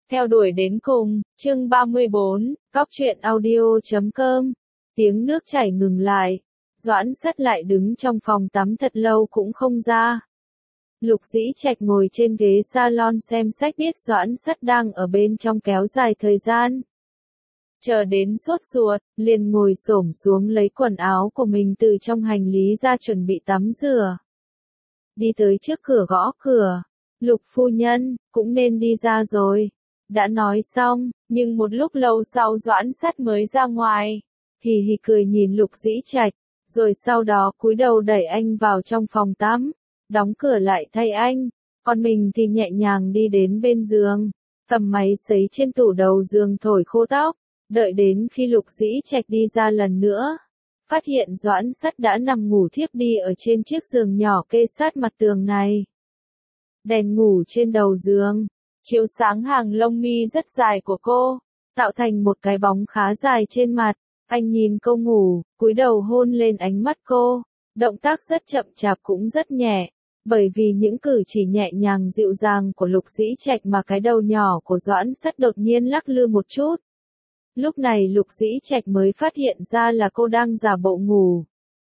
Theo đuổi đến cùng, chương 34, Cóc truyện audio.com. Tiếng nước chảy ngừng lại. Doãn Sắt lại đứng trong phòng tắm thật lâu cũng không ra. Lục Dĩ Trạch ngồi trên ghế salon xem sách, biết Doãn Sắt đang ở bên trong kéo dài thời gian. Chờ đến sốt ruột, liền ngồi xổm xuống lấy quần áo của mình từ trong hành lý ra chuẩn bị tắm rửa. Đi tới trước cửa gõ cửa. Lục phu nhân, cũng nên đi ra rồi. Đã nói xong, nhưng một lúc lâu sau Doãn Sắt mới ra ngoài. Hì hì cười nhìn Lục Dĩ Trạch, rồi sau đó cúi đầu đẩy anh vào trong phòng tắm, đóng cửa lại thay anh. Còn mình thì nhẹ nhàng đi đến bên giường, cầm máy sấy trên tủ đầu giường thổi khô tóc. Đợi đến khi Lục Dĩ Trạch đi ra lần nữa, phát hiện Doãn Sắt đã nằm ngủ thiếp đi ở trên chiếc giường nhỏ kê sát mặt tường này. Đèn ngủ trên đầu giường chiếu sáng hàng lông mi rất dài của cô, tạo thành một cái bóng khá dài trên mặt. Anh nhìn cô ngủ, cúi đầu hôn lên ánh mắt cô, động tác rất chậm chạp cũng rất nhẹ, bởi vì những cử chỉ nhẹ nhàng dịu dàng của Lục Dĩ Trạch mà cái đầu nhỏ của Doãn Sắt đột nhiên lắc lư một chút. Lúc này Lục Dĩ Trạch mới phát hiện ra là cô đang giả bộ ngủ.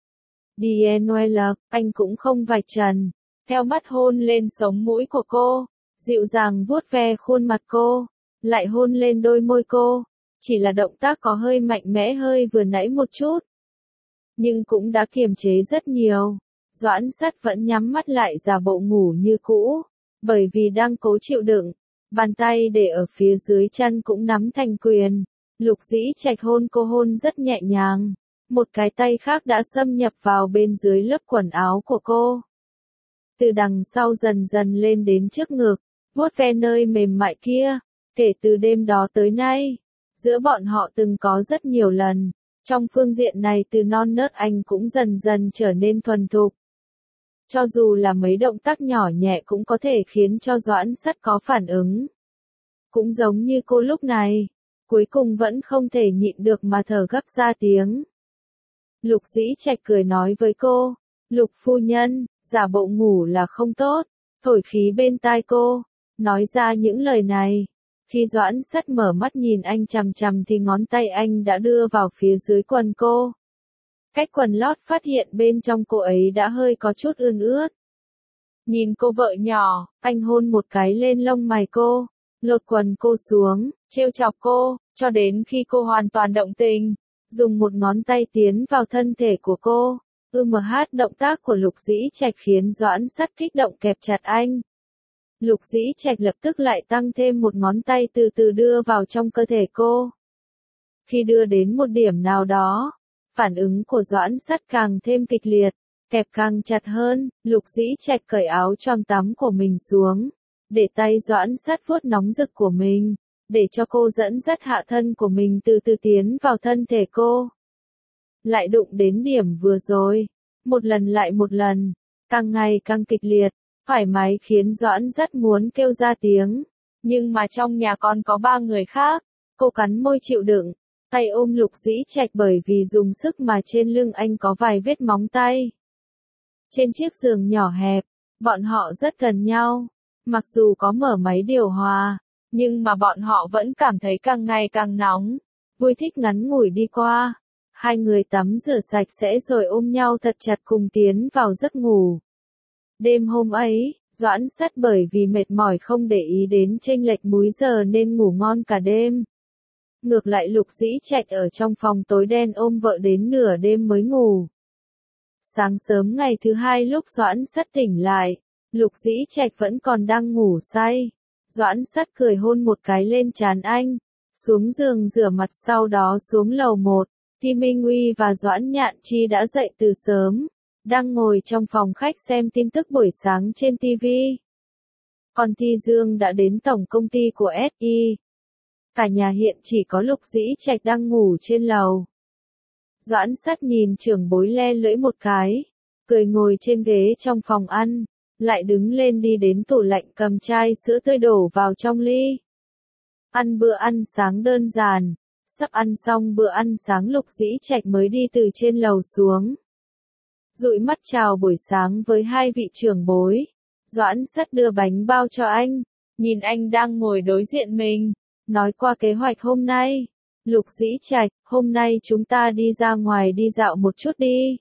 DNL, anh cũng không vạch trần, theo mắt hôn lên sống mũi của cô, dịu dàng vuốt ve khuôn mặt cô, lại hôn lên đôi môi cô. Chỉ là động tác có hơi mạnh mẽ hơi vừa nãy một chút, nhưng cũng đã kiềm chế rất nhiều. Doãn Sắt vẫn nhắm mắt lại giả bộ ngủ như cũ, bởi vì đang cố chịu đựng. Bàn tay để ở phía dưới chân cũng nắm thành quyền. Lục Dĩ Trạch hôn cô hôn rất nhẹ nhàng, một cái tay khác đã xâm nhập vào bên dưới lớp quần áo của cô. Từ đằng sau dần dần lên đến trước ngực, vuốt ve nơi mềm mại kia. Kể từ đêm đó tới nay, giữa bọn họ từng có rất nhiều lần. Trong phương diện này từ non nớt anh cũng dần dần trở nên thuần thục. Cho dù là mấy động tác nhỏ nhẹ cũng có thể khiến cho Doãn Sắt có phản ứng. Cũng giống như cô lúc này, cuối cùng vẫn không thể nhịn được mà thở gấp ra tiếng. Lục Dĩ Trạch cười nói với cô, Lục phu nhân, giả bộ ngủ là không tốt, thổi khí bên tai cô, nói ra những lời này. Khi Doãn Sắt mở mắt nhìn anh chằm chằm thì ngón tay anh đã đưa vào phía dưới quần cô. Cách quần lót phát hiện bên trong cô ấy đã hơi có chút ươn ướt. Nhìn cô vợ nhỏ, anh hôn một cái lên lông mày cô, lột quần cô xuống, trêu chọc cô, cho đến khi cô hoàn toàn động tình, dùng một ngón tay tiến vào thân thể của cô. Động tác của Lục Dĩ Trạch khiến Doãn Sắt kích động kẹp chặt anh. Lục Dĩ Trạch lập tức lại tăng thêm một ngón tay từ từ đưa vào trong cơ thể cô. Khi đưa đến một điểm nào đó, phản ứng của Doãn Sắt càng thêm kịch liệt, kẹp càng chặt hơn. Lục Dĩ Trạch cởi áo choàng tắm của mình xuống, để tay Doãn Sắt vuốt nóng rực của mình, để cho cô dẫn dắt hạ thân của mình từ từ tiến vào thân thể cô. Lại đụng đến điểm vừa rồi, một lần lại một lần, càng ngày càng kịch liệt. Thoải mái khiến Doãn Sắt muốn kêu ra tiếng, nhưng mà trong nhà còn có 3 người khác. Cô cắn môi chịu đựng, tay ôm Lục Dĩ Trạch bởi vì dùng sức mà trên lưng anh có vài vết móng tay. Trên chiếc giường nhỏ hẹp, bọn họ rất gần nhau, mặc dù có mở máy điều hòa, nhưng mà bọn họ vẫn cảm thấy càng ngày càng nóng, vui thích ngắn ngủi đi qua. Hai người tắm rửa sạch sẽ rồi ôm nhau thật chặt cùng tiến vào giấc ngủ. Đêm hôm ấy, Doãn Sắt bởi vì mệt mỏi không để ý đến chênh lệch múi giờ nên ngủ ngon cả đêm. Ngược lại Lục Dĩ Trạch ở trong phòng tối đen ôm vợ đến nửa đêm mới ngủ. Sáng sớm ngày thứ hai lúc Doãn Sắt tỉnh lại, Lục Dĩ Trạch vẫn còn đang ngủ say. Doãn Sắt cười hôn một cái lên trán anh, xuống giường rửa mặt sau đó xuống lầu 1. Thi Minh Uy và Doãn Nhạn Chi đã dậy từ sớm, đang ngồi trong phòng khách xem tin tức buổi sáng trên TV. Còn Thi Dương đã đến tổng công ty của SI. Cả nhà hiện chỉ có Lục Dĩ Trạch đang ngủ trên lầu. Doãn Sắt nhìn trưởng bối le lưỡi một cái, cười ngồi trên ghế trong phòng ăn, lại đứng lên đi đến tủ lạnh cầm chai sữa tươi đổ vào trong ly. Ăn bữa ăn sáng đơn giản, sắp ăn xong bữa ăn sáng Lục Dĩ Trạch mới đi từ trên lầu xuống. Dụi mắt chào buổi sáng với hai vị trưởng bối. Doãn Sắt đưa bánh bao cho anh, nhìn anh đang ngồi đối diện mình, nói qua kế hoạch hôm nay. Lục Dĩ Trạch, hôm nay chúng ta đi ra ngoài đi dạo một chút đi.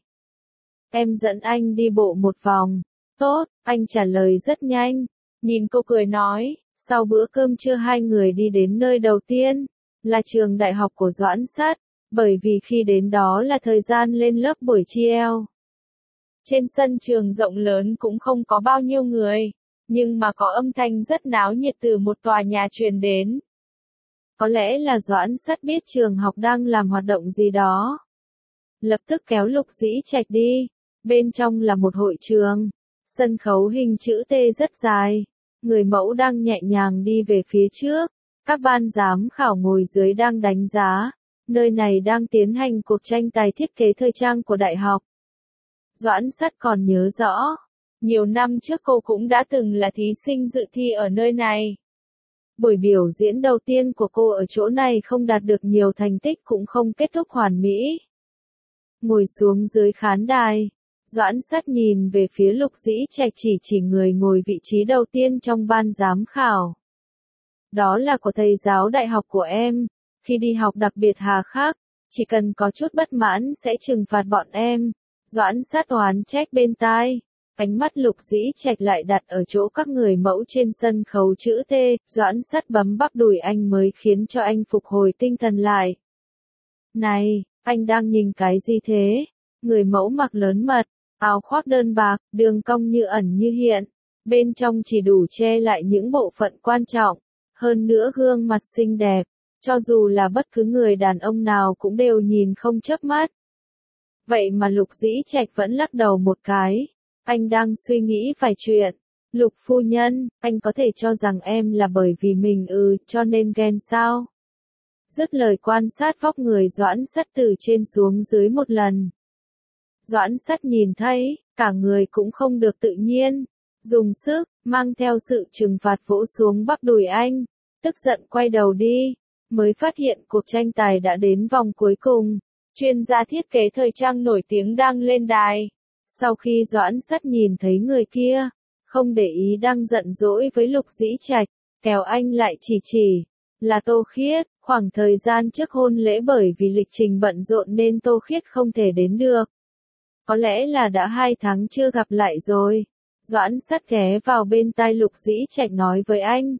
Em dẫn anh đi bộ một vòng. Tốt, anh trả lời rất nhanh. Nhìn cô cười nói, sau bữa cơm trưa hai người đi đến nơi đầu tiên, là trường đại học của Doãn Sắt, bởi vì khi đến đó là thời gian lên lớp buổi chiều. Trên sân trường rộng lớn cũng không có bao nhiêu người, nhưng mà có âm thanh rất náo nhiệt từ một tòa nhà truyền đến. Có lẽ là Doãn Sắt biết trường học đang làm hoạt động gì đó. Lập tức kéo Lục Dĩ Trạch đi, bên trong là một hội trường, sân khấu hình chữ T rất dài, người mẫu đang nhẹ nhàng đi về phía trước, các ban giám khảo ngồi dưới đang đánh giá, nơi này đang tiến hành cuộc tranh tài thiết kế thời trang của đại học. Doãn Sắt còn nhớ rõ, nhiều năm trước cô cũng đã từng là thí sinh dự thi ở nơi này. Buổi biểu diễn đầu tiên của cô ở chỗ này không đạt được nhiều thành tích cũng không kết thúc hoàn mỹ. Ngồi xuống dưới khán đài, Doãn Sắt nhìn về phía Lục Dĩ Trạch chỉ người ngồi vị trí đầu tiên trong ban giám khảo. Đó là của thầy giáo đại học của em, khi đi học đặc biệt hà khắc, chỉ cần có chút bất mãn sẽ trừng phạt bọn em. Doãn Sắt oán trách bên tai. Ánh mắt Lục Dĩ Trạch lại đặt ở chỗ các người mẫu trên sân khấu chữ T, Doãn Sắt bấm bắp đùi anh mới khiến cho anh phục hồi tinh thần lại. Này, anh đang nhìn cái gì thế? Người mẫu mặc lớn mật, áo khoác đơn bạc, đường cong như ẩn như hiện, bên trong chỉ đủ che lại những bộ phận quan trọng, hơn nữa gương mặt xinh đẹp, cho dù là bất cứ người đàn ông nào cũng đều nhìn không chớp mắt. Vậy mà Lục Dĩ Trạch vẫn lắc đầu một cái. Anh đang suy nghĩ vài chuyện. Lục phu nhân, anh có thể cho rằng em là bởi vì mình cho nên ghen sao? Dứt lời quan sát vóc người Doãn Sắt từ trên xuống dưới một lần. Doãn Sắt nhìn thấy, cả người cũng không được tự nhiên. Dùng sức, mang theo sự trừng phạt vỗ xuống bắp đùi anh. Tức giận quay đầu đi. Mới phát hiện cuộc tranh tài đã đến vòng cuối cùng. Chuyên gia thiết kế thời trang nổi tiếng đang lên đài. Sau khi Doãn Sắt nhìn thấy người kia, không để ý đang giận dỗi với Lục Dĩ Trạch, kéo anh lại chỉ, là Tô Khiết, khoảng thời gian trước hôn lễ bởi vì lịch trình bận rộn nên Tô Khiết không thể đến được. Có lẽ là đã 2 tháng chưa gặp lại rồi. Doãn Sắt ghé vào bên tai Lục Dĩ Trạch nói với anh.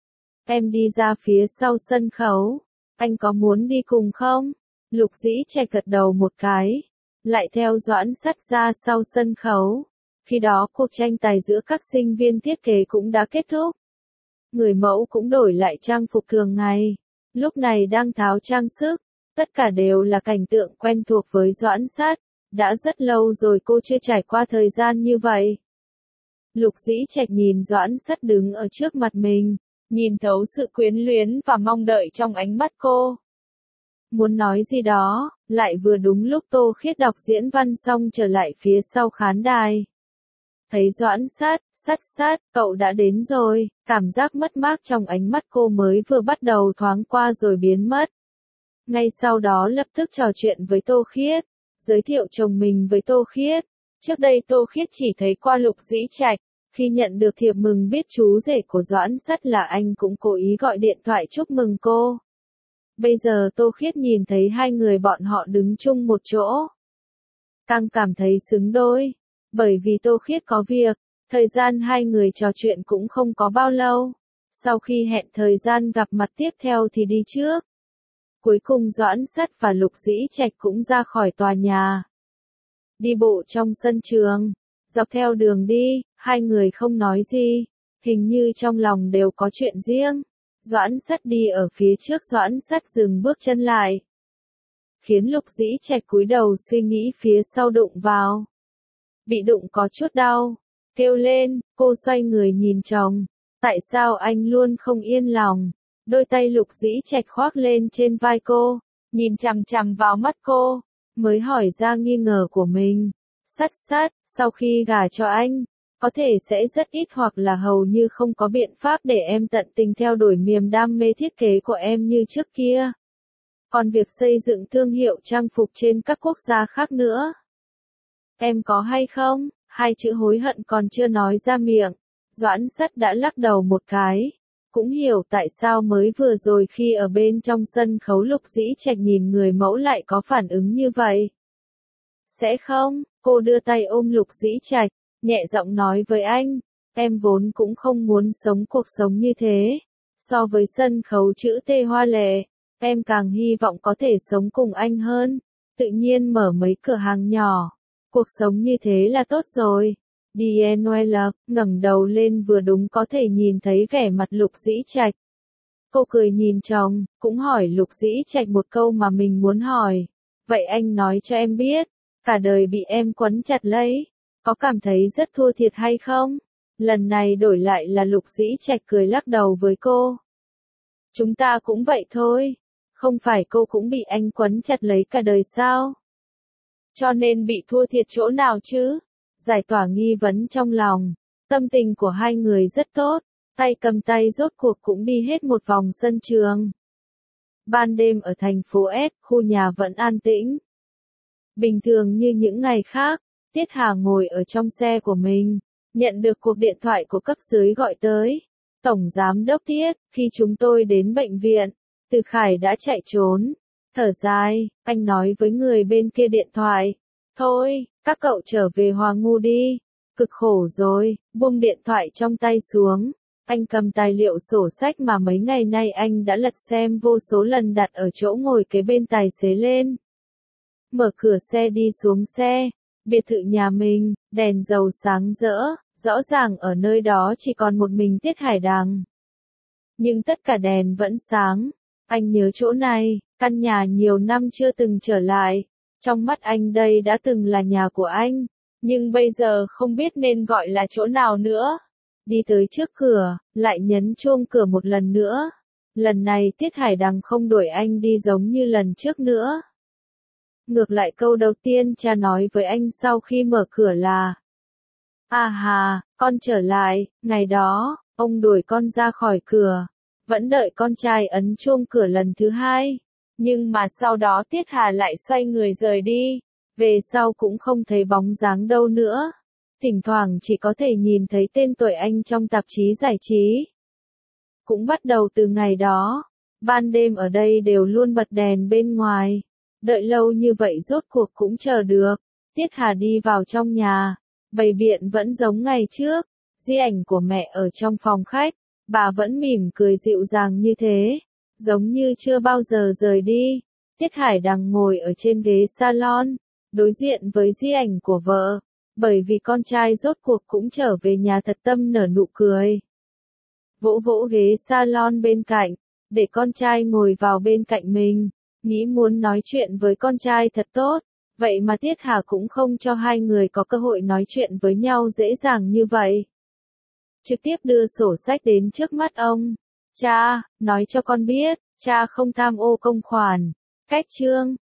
Em đi ra phía sau sân khấu, anh có muốn đi cùng không? Lục Dĩ Trạch gật đầu một cái. Lại theo Doãn Sắt ra sau sân khấu. Khi đó cuộc tranh tài giữa các sinh viên thiết kế cũng đã kết thúc. Người mẫu cũng đổi lại trang phục thường ngày. Lúc này đang tháo trang sức. Tất cả đều là cảnh tượng quen thuộc với Doãn Sắt. Đã rất lâu rồi cô chưa trải qua thời gian như vậy. Lục Dĩ Trạch nhìn Doãn Sắt đứng ở trước mặt mình. Nhìn thấu sự quyến luyến và mong đợi trong ánh mắt cô. Muốn nói gì đó, lại vừa đúng lúc Tô Khiết đọc diễn văn xong trở lại phía sau khán đài. Thấy Doãn Sắt, cậu đã đến rồi, cảm giác mất mát trong ánh mắt cô mới vừa bắt đầu thoáng qua rồi biến mất. Ngay sau đó lập tức trò chuyện với Tô Khiết, giới thiệu chồng mình với Tô Khiết. Trước đây Tô Khiết chỉ thấy qua Lục Dĩ Trạch, khi nhận được thiệp mừng biết chú rể của Doãn Sắt là anh cũng cố ý gọi điện thoại chúc mừng cô. Bây giờ Tô Khiết nhìn thấy hai người bọn họ đứng chung một chỗ. Càng cảm thấy xứng đôi. Bởi vì Tô Khiết có việc, thời gian hai người trò chuyện cũng không có bao lâu. Sau khi hẹn thời gian gặp mặt tiếp theo thì đi trước. Cuối cùng Doãn Sắt và Lục Dĩ Trạch cũng ra khỏi tòa nhà. Đi bộ trong sân trường. Dọc theo đường đi, hai người không nói gì. Hình như trong lòng đều có chuyện riêng. Doãn Sắt đi ở phía trước, Doãn Sắt dừng bước chân lại. Khiến Lục Dĩ Trạch cúi đầu suy nghĩ phía sau đụng vào. Bị đụng có chút đau. Kêu lên, cô xoay người nhìn chồng. Tại sao anh luôn không yên lòng? Đôi tay Lục Dĩ Trạch khoác lên trên vai cô. Nhìn chằm chằm vào mắt cô. Mới hỏi ra nghi ngờ của mình. Sắt, sau khi gả cho anh, có thể sẽ rất ít hoặc là hầu như không có biện pháp để em tận tình theo đuổi niềm đam mê thiết kế của em như trước kia. Còn việc xây dựng thương hiệu trang phục trên các quốc gia khác nữa. Em có hay không? Hai chữ hối hận còn chưa nói ra miệng. Doãn Sắt đã lắc đầu một cái. cũng hiểu tại sao mới vừa rồi khi ở bên trong sân khấu Lục Dĩ Trạch nhìn người mẫu lại có phản ứng như vậy. Sẽ không, cô đưa tay ôm Lục Dĩ Trạch, nhẹ giọng nói với anh, em vốn cũng không muốn sống cuộc sống như thế. So với sân khấu chữ T hoa lệ, em càng hy vọng có thể sống cùng anh hơn, tự nhiên mở mấy cửa hàng nhỏ. Cuộc sống như thế là tốt rồi. DNL ngẩng đầu lên vừa đúng có thể nhìn thấy vẻ mặt Lục Dĩ Trạch. Cô cười nhìn chồng, cũng hỏi Lục Dĩ Trạch một câu mà mình muốn hỏi. Vậy anh nói cho em biết, cả đời bị em quấn chặt lấy, có cảm thấy rất thua thiệt hay không? Lần này đổi lại là Lục Dĩ Trạch cười lắc đầu với cô. Chúng ta cũng vậy thôi, không phải cô cũng bị anh quấn chặt lấy cả đời sao? Cho nên bị thua thiệt chỗ nào chứ? Giải tỏa nghi vấn trong lòng, tâm tình của hai người rất tốt, tay cầm tay rốt cuộc cũng đi hết một vòng sân trường. Ban đêm ở thành phố S, khu nhà vẫn an tĩnh. Bình thường như những ngày khác, Tiết Hà ngồi ở trong xe của mình, nhận được cuộc điện thoại của cấp dưới gọi tới. Tổng giám đốc Tiết, khi chúng tôi đến bệnh viện, Từ Khải đã chạy trốn. Thở dài, anh nói với người bên kia điện thoại. Thôi, các cậu trở về Hòa Ngu đi. Cực khổ rồi, buông điện thoại trong tay xuống. Anh cầm tài liệu sổ sách mà mấy ngày nay anh đã lật xem vô số lần đặt ở chỗ ngồi kế bên tài xế lên. Mở cửa xe đi xuống xe. Biệt thự nhà mình, đèn dầu sáng rỡ, rõ ràng ở nơi đó chỉ còn một mình Tiết Hải Đằng. Nhưng tất cả đèn vẫn sáng. Anh nhớ chỗ này, căn nhà nhiều năm chưa từng trở lại. Trong mắt anh đây đã từng là nhà của anh, nhưng bây giờ không biết nên gọi là chỗ nào nữa. Đi tới trước cửa, lại nhấn chuông cửa một lần nữa. Lần này Tiết Hải Đằng không đuổi anh đi giống như lần trước nữa. Ngược lại câu đầu tiên cha nói với anh sau khi mở cửa là: À hà, con trở lại. Ngày đó, ông đuổi con ra khỏi cửa, vẫn đợi con trai ấn chuông cửa lần thứ hai. Nhưng mà sau đó Tiết Hà lại xoay người rời đi, về sau cũng không thấy bóng dáng đâu nữa. Thỉnh thoảng chỉ có thể nhìn thấy tên tuổi anh trong tạp chí giải trí. Cũng bắt đầu từ ngày đó, ban đêm ở đây đều luôn bật đèn bên ngoài. Đợi lâu như vậy rốt cuộc cũng chờ được. Tiết Hà đi vào trong nhà, bày biện vẫn giống ngày trước. Di ảnh của mẹ ở trong phòng khách, bà vẫn mỉm cười dịu dàng như thế, giống như chưa bao giờ rời đi. Tiết Hải Đằng ngồi ở trên ghế salon, đối diện với di ảnh của vợ, bởi vì con trai rốt cuộc cũng trở về nhà thật tâm nở nụ cười. Vỗ vỗ ghế salon bên cạnh, để con trai ngồi vào bên cạnh mình, nghĩ muốn nói chuyện với con trai thật tốt, vậy mà Tiết Hà cũng không cho hai người có cơ hội nói chuyện với nhau dễ dàng như vậy. Trực tiếp đưa sổ sách đến trước mắt ông. Cha, nói cho con biết, cha không tham ô công khoản. Cách chương